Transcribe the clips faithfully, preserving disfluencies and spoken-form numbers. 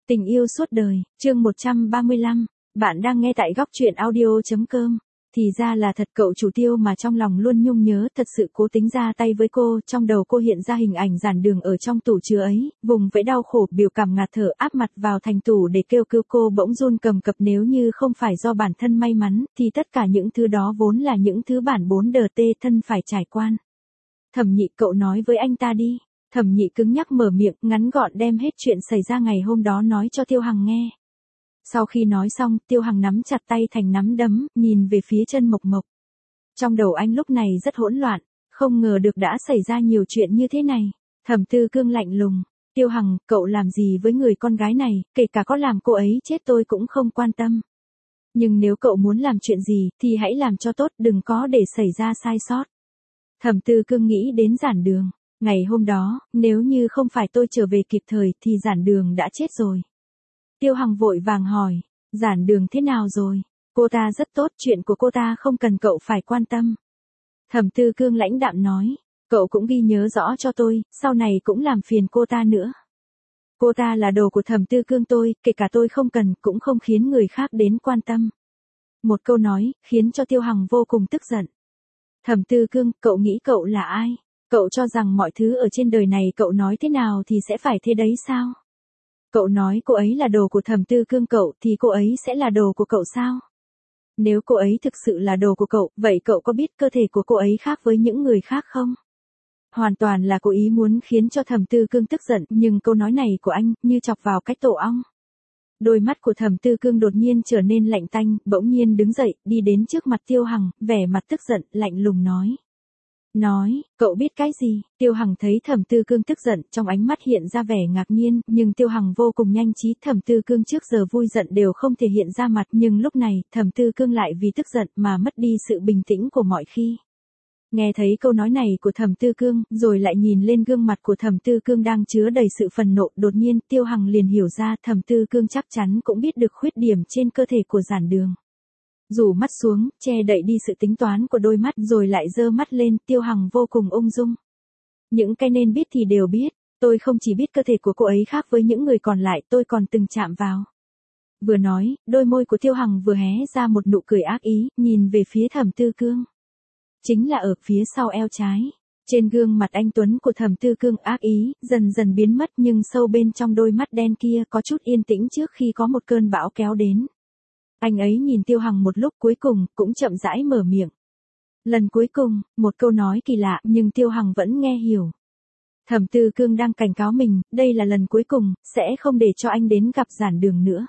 Tình yêu suốt đời, chương một trăm ba mươi lăm, bạn đang nghe tại góc truyện audio.com. Thì ra là thật cậu chủ Tiêu mà trong lòng luôn nhung nhớ thật sự cố tính ra tay với cô, trong đầu cô hiện ra hình ảnh Giản Đường ở trong tủ chứa ấy, vùng vẫy đau khổ, biểu cảm ngạt thở áp mặt vào thành tủ để kêu cứu cô bỗng run cầm cập nếu như không phải do bản thân may mắn, thì tất cả những thứ đó vốn là những thứ bản bốn đờ tê thân phải trải qua. Thẩm Nhị, cậu nói với anh ta đi. Thẩm Nhị cứng nhắc mở miệng, ngắn gọn đem hết chuyện xảy ra ngày hôm đó nói cho Tiêu Hằng nghe. Sau khi nói xong, Tiêu Hằng nắm chặt tay thành nắm đấm, nhìn về phía Chân Mộc Mộc. Trong đầu anh lúc này rất hỗn loạn, không ngờ được đã xảy ra nhiều chuyện như thế này. Thẩm Tư Cương lạnh lùng, Tiêu Hằng, cậu làm gì với người con gái này, kể cả có làm cô ấy chết tôi cũng không quan tâm. Nhưng nếu cậu muốn làm chuyện gì, thì hãy làm cho tốt, đừng có để xảy ra sai sót. Thẩm Tư Cương nghĩ đến Giản Đường. Ngày hôm đó, nếu như không phải tôi trở về kịp thời thì Giản Đường đã chết rồi. Tiêu Hằng vội vàng hỏi, Giản Đường thế nào rồi? Cô ta rất tốt, chuyện của cô ta không cần cậu phải quan tâm. Thẩm Tư Cương lãnh đạm nói, cậu cũng ghi nhớ rõ cho tôi, sau này cũng làm phiền cô ta nữa. Cô ta là đồ của Thẩm Tư Cương tôi, kể cả tôi không cần, cũng không khiến người khác đến quan tâm. Một câu nói, khiến cho Tiêu Hằng vô cùng tức giận. Thẩm Tư Cương, cậu nghĩ cậu là ai? Cậu cho rằng mọi thứ ở trên đời này cậu nói thế nào thì sẽ phải thế đấy sao? Cậu nói cô ấy là đồ của Thẩm Tư Cương cậu thì cô ấy sẽ là đồ của cậu sao? Nếu cô ấy thực sự là đồ của cậu, vậy cậu có biết cơ thể của cô ấy khác với những người khác không? Hoàn toàn là cố ý muốn khiến cho Thẩm Tư Cương tức giận, nhưng câu nói này của anh như chọc vào cái tổ ong. Đôi mắt của Thẩm Tư Cương đột nhiên trở nên lạnh tanh, bỗng nhiên đứng dậy, đi đến trước mặt Tiêu Hằng, vẻ mặt tức giận, lạnh lùng nói. Nói, cậu biết cái gì? Tiêu Hằng thấy Thẩm Tư Cương tức giận, trong ánh mắt hiện ra vẻ ngạc nhiên, nhưng Tiêu Hằng vô cùng nhanh trí, Thẩm Tư Cương trước giờ vui giận đều không thể hiện ra mặt, nhưng lúc này, Thẩm Tư Cương lại vì tức giận mà mất đi sự bình tĩnh của mọi khi. Nghe thấy câu nói này của Thẩm Tư Cương, rồi lại nhìn lên gương mặt của Thẩm Tư Cương đang chứa đầy sự phần nộ, đột nhiên, Tiêu Hằng liền hiểu ra Thẩm Tư Cương chắc chắn cũng biết được khuyết điểm trên cơ thể của Giản Đường. Rủ mắt xuống, che đậy đi sự tính toán của đôi mắt rồi lại giơ mắt lên, Tiêu Hằng vô cùng ung dung. Những cái nên biết thì đều biết, tôi không chỉ biết cơ thể của cô ấy khác với những người còn lại, tôi còn từng chạm vào. Vừa nói, đôi môi của Tiêu Hằng vừa hé ra một nụ cười ác ý, nhìn về phía Thẩm Tư Cương. Chính là ở phía sau eo trái. Trên gương mặt anh tuấn của Thẩm Tư Cương ác ý, dần dần biến mất nhưng sâu bên trong đôi mắt đen kia có chút yên tĩnh trước khi có một cơn bão kéo đến. Anh ấy nhìn Tiêu Hằng một lúc cuối cùng, cũng chậm rãi mở miệng. Lần cuối cùng, một câu nói kỳ lạ, nhưng Tiêu Hằng vẫn nghe hiểu. Thẩm Tư Cương đang cảnh cáo mình, đây là lần cuối cùng, sẽ không để cho anh đến gặp Giản Đường nữa.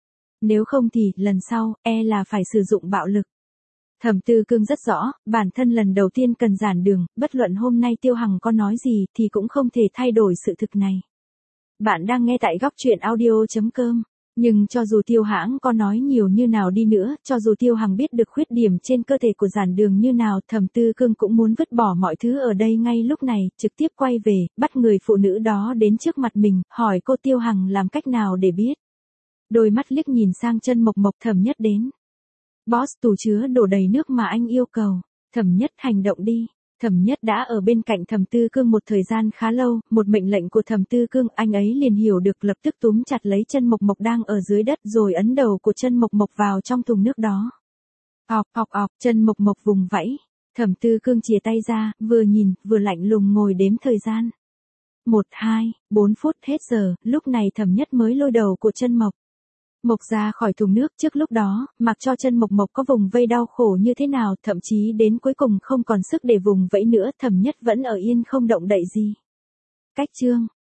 Nếu không thì, lần sau, e là phải sử dụng bạo lực. Thẩm Tư Cương rất rõ, bản thân lần đầu tiên cần Giản Đường, bất luận hôm nay Tiêu Hằng có nói gì thì cũng không thể thay đổi sự thực này. Bạn đang nghe tại góc truyện audio.com. Nhưng cho dù Tiêu Hãng có nói nhiều như nào đi nữa, cho dù Tiêu Hằng biết được khuyết điểm trên cơ thể của Giản Đường như nào, Thẩm Tư Cương cũng muốn vứt bỏ mọi thứ ở đây ngay lúc này, trực tiếp quay về, bắt người phụ nữ đó đến trước mặt mình, hỏi cô Tiêu Hằng làm cách nào để biết. Đôi mắt liếc nhìn sang Chân Mộc Mộc, Thẩm Nhất đến. Boss, tủ chứa đổ đầy nước mà anh yêu cầu. Thẩm Nhất, hành động đi. Thẩm Nhất đã ở bên cạnh Thẩm Tư Cương một thời gian khá lâu, một mệnh lệnh của Thẩm Tư Cương, anh ấy liền hiểu được, lập tức túm chặt lấy Chân Mộc Mộc đang ở dưới đất rồi ấn đầu của Chân Mộc Mộc vào trong thùng nước đó. Ọc ọc ọc, Chân Mộc Mộc vùng vẫy. Thẩm Tư Cương chìa tay ra, vừa nhìn, vừa lạnh lùng ngồi đếm thời gian. Một, hai, bốn phút hết giờ, lúc này Thẩm Nhất mới lôi đầu của Chân Mộc Mộc ra khỏi thùng nước. Trước lúc đó, mặc cho Chân Mộc Mộc có vùng vây đau khổ như thế nào, thậm chí đến cuối cùng không còn sức để vùng vẫy nữa, Thẩm Nhất vẫn ở yên không động đậy gì. Cách chương